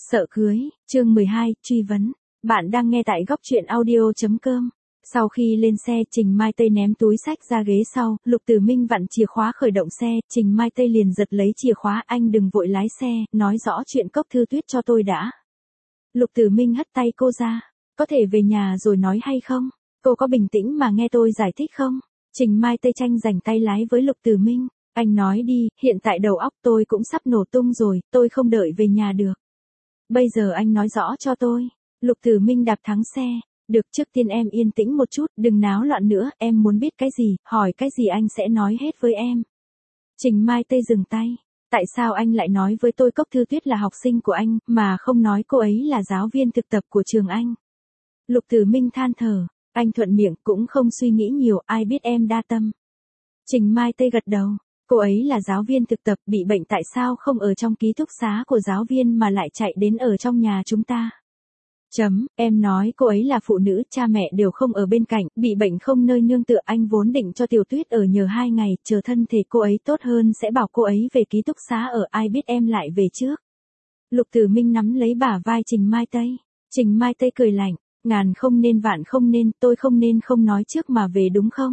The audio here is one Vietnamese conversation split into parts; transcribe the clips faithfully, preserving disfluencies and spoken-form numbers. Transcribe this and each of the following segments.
Sợ cưới, chương mười hai, truy vấn. Bạn đang nghe tại góc truyện audio chấm com. Sau khi lên xe, Trình Mai Tây ném túi xách ra ghế sau, Lục Tử Minh vặn chìa khóa khởi động xe, Trình Mai Tây liền giật lấy chìa khóa, anh đừng vội lái xe, nói rõ chuyện Cốc Thư Tuyết cho tôi đã. Lục Tử Minh hất tay cô ra, có thể về nhà rồi nói hay không? Cô có bình tĩnh mà nghe tôi giải thích không? Trình Mai Tây tranh giành tay lái với Lục Tử Minh, anh nói đi, hiện tại đầu óc tôi cũng sắp nổ tung rồi, tôi không đợi về nhà được. Bây giờ anh nói rõ cho tôi. Lục Tử Minh đạp thắng xe. Được, trước tiên em yên tĩnh một chút, đừng náo loạn nữa, em muốn biết cái gì, hỏi cái gì anh sẽ nói hết với em. Trình Mai Tây dừng tay. Tại sao anh lại nói với tôi Cốc Thư Tuyết là học sinh của anh, mà không nói cô ấy là giáo viên thực tập của trường anh? Lục Tử Minh than thở. Anh thuận miệng, cũng không suy nghĩ nhiều, ai biết em đa tâm. Trình Mai Tây gật đầu. Cô ấy là giáo viên thực tập, bị bệnh tại sao không ở trong ký túc xá của giáo viên mà lại chạy đến ở trong nhà chúng ta? Chấm, em nói cô ấy là phụ nữ, cha mẹ đều không ở bên cạnh, bị bệnh không nơi nương tựa, anh vốn định cho Tiểu Tuyết ở nhờ hai ngày, chờ thân thể cô ấy tốt hơn sẽ bảo cô ấy về ký túc xá ở, ai biết em lại về trước. Lục Tử Minh nắm lấy bả vai Trình Mai Tây. Trình Mai Tây cười lạnh, ngàn không nên vạn không nên, tôi không nên không nói trước mà về đúng không?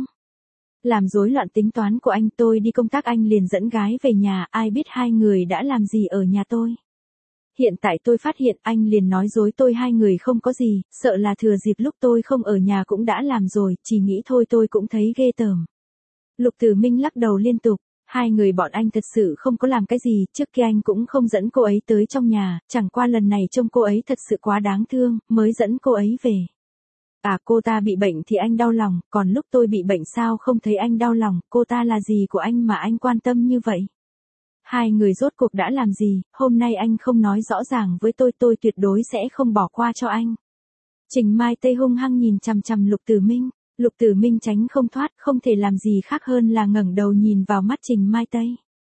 Làm rối loạn tính toán của anh, tôi đi công tác anh liền dẫn gái về nhà, ai biết hai người đã làm gì ở nhà tôi. Hiện tại tôi phát hiện anh liền nói dối tôi hai người không có gì, sợ là thừa dịp lúc tôi không ở nhà cũng đã làm rồi, chỉ nghĩ thôi tôi cũng thấy ghê tởm. Lục Tử Minh lắc đầu liên tục, hai người bọn anh thật sự không có làm cái gì, trước kia anh cũng không dẫn cô ấy tới trong nhà, chẳng qua lần này trông cô ấy thật sự quá đáng thương, mới dẫn cô ấy về. À, cô ta bị bệnh thì anh đau lòng, còn lúc tôi bị bệnh sao không thấy anh đau lòng, cô ta là gì của anh mà anh quan tâm như vậy? Hai người rốt cuộc đã làm gì, hôm nay anh không nói rõ ràng với tôi, tôi tuyệt đối sẽ không bỏ qua cho anh. Trình Mai Tây hung hăng nhìn chằm chằm Lục Tử Minh, Lục Tử Minh tránh không thoát, không thể làm gì khác hơn là ngẩng đầu nhìn vào mắt Trình Mai Tây.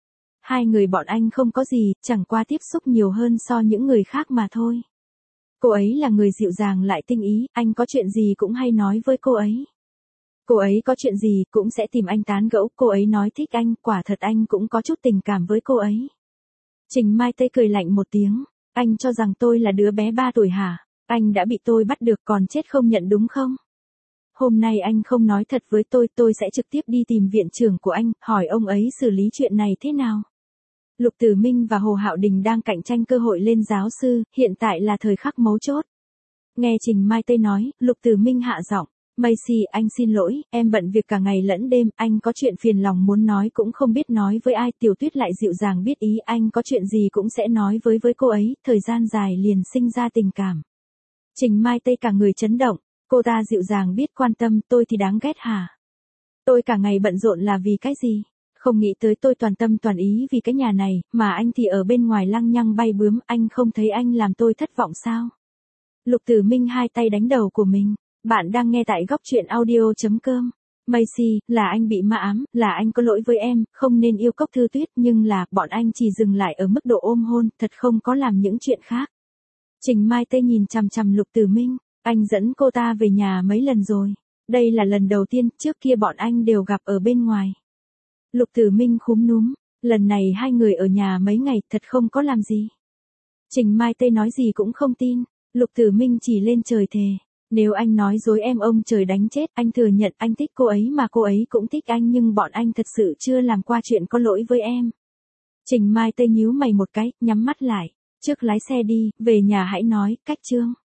Hai người bọn anh không có gì, chẳng qua tiếp xúc nhiều hơn so những người khác mà thôi. Cô ấy là người dịu dàng lại tinh ý, anh có chuyện gì cũng hay nói với cô ấy. Cô ấy có chuyện gì cũng sẽ tìm anh tán gẫu, cô ấy nói thích anh, quả thật anh cũng có chút tình cảm với cô ấy. Trình Mai Tây cười lạnh một tiếng, anh cho rằng tôi là đứa bé ba tuổi hả? Anh đã bị tôi bắt được còn chết không nhận đúng không? Hôm nay anh không nói thật với tôi, tôi sẽ trực tiếp đi tìm viện trưởng của anh, hỏi ông ấy xử lý chuyện này thế nào. Lục Tử Minh và Hồ Hạo Đình đang cạnh tranh cơ hội lên giáo sư, hiện tại là thời khắc mấu chốt. Nghe Trình Mai Tây nói, Lục Tử Minh hạ giọng, Macy, anh xin lỗi, em bận việc cả ngày lẫn đêm, anh có chuyện phiền lòng muốn nói cũng không biết nói với ai, Tiểu Tuyết lại dịu dàng biết ý, anh có chuyện gì cũng sẽ nói với với cô ấy, thời gian dài liền sinh ra tình cảm. Trình Mai Tây cả người chấn động, cô ta dịu dàng biết quan tâm, tôi thì đáng ghét hả? Tôi cả ngày bận rộn là vì cái gì? Không nghĩ tới tôi toàn tâm toàn ý vì cái nhà này, mà anh thì ở bên ngoài lăng nhăng bay bướm, anh không thấy anh làm tôi thất vọng sao? Lục Tử Minh hai tay đánh đầu của mình. Bạn đang nghe tại góc truyện audio chấm com. Macy, là anh bị ma ám, là anh có lỗi với em, không nên yêu Cốc Thư Tuyết, nhưng là, bọn anh chỉ dừng lại ở mức độ ôm hôn, thật không có làm những chuyện khác. Trình Mai Tây nhìn chằm chằm Lục Tử Minh, anh dẫn cô ta về nhà mấy lần rồi. Đây là lần đầu tiên, trước kia bọn anh đều gặp ở bên ngoài. Lục Tử Minh khúm núm, lần này hai người ở nhà mấy ngày, thật không có làm gì. Trình Mai Tây nói gì cũng không tin, Lục Tử Minh chỉ lên trời thề. Nếu anh nói dối em ông trời đánh chết, anh thừa nhận anh thích cô ấy mà cô ấy cũng thích anh, nhưng bọn anh thật sự chưa làm qua chuyện có lỗi với em. Trình Mai Tây nhíu mày một cái, nhắm mắt lại, trước lái xe đi, về nhà hãy nói, cách chương.